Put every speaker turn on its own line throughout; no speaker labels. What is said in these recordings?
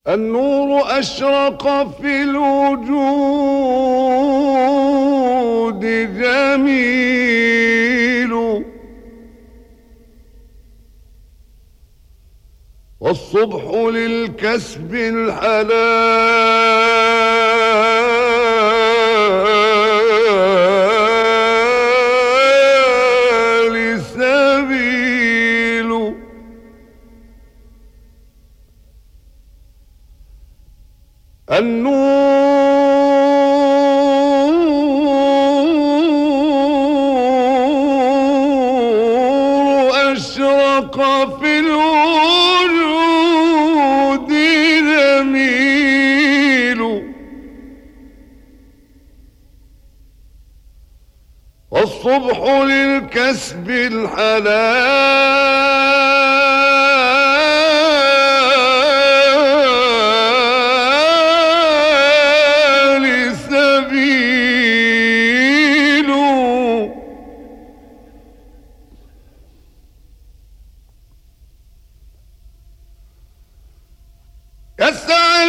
النور أشرق في الوجود جميل، والصبح للكسب الحلال سبيل. النور أشرق في الوجود جميل، والصبح للكسب الحلال سبيل. يسعى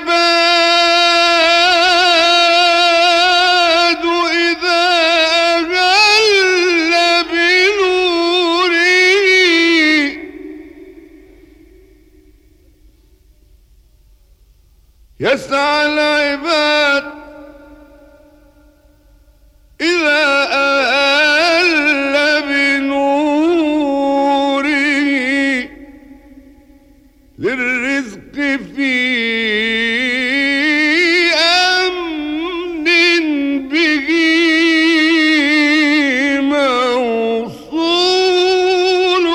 العباد إذا أهل بنوره، يسعى العباد إذا أهل بنوره، للرزق في أمن به موصول.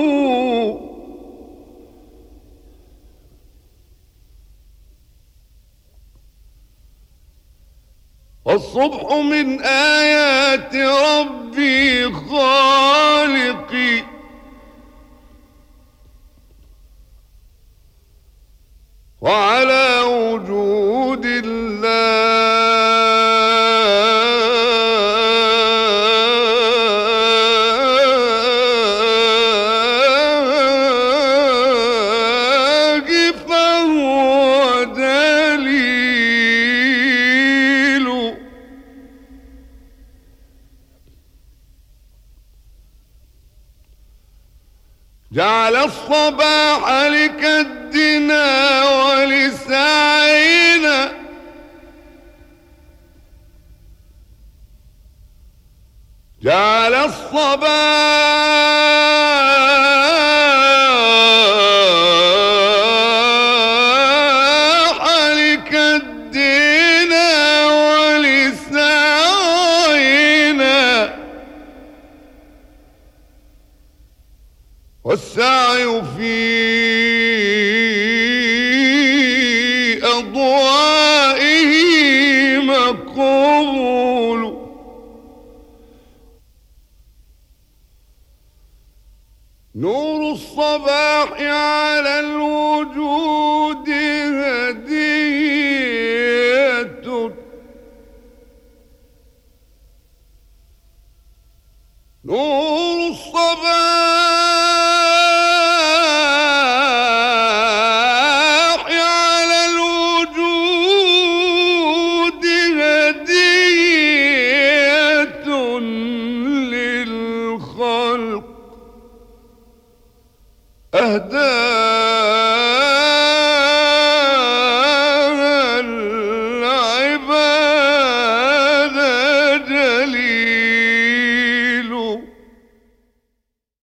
والصبح من آيات ربي خالقي، وعلى وجود الله فهو دليل. جعل الصباح لكدنا ولسعينا، جعل الصباح لكدنا ولسعينا، والسعي في أضوائه مقبول. نور الصباح على الوجود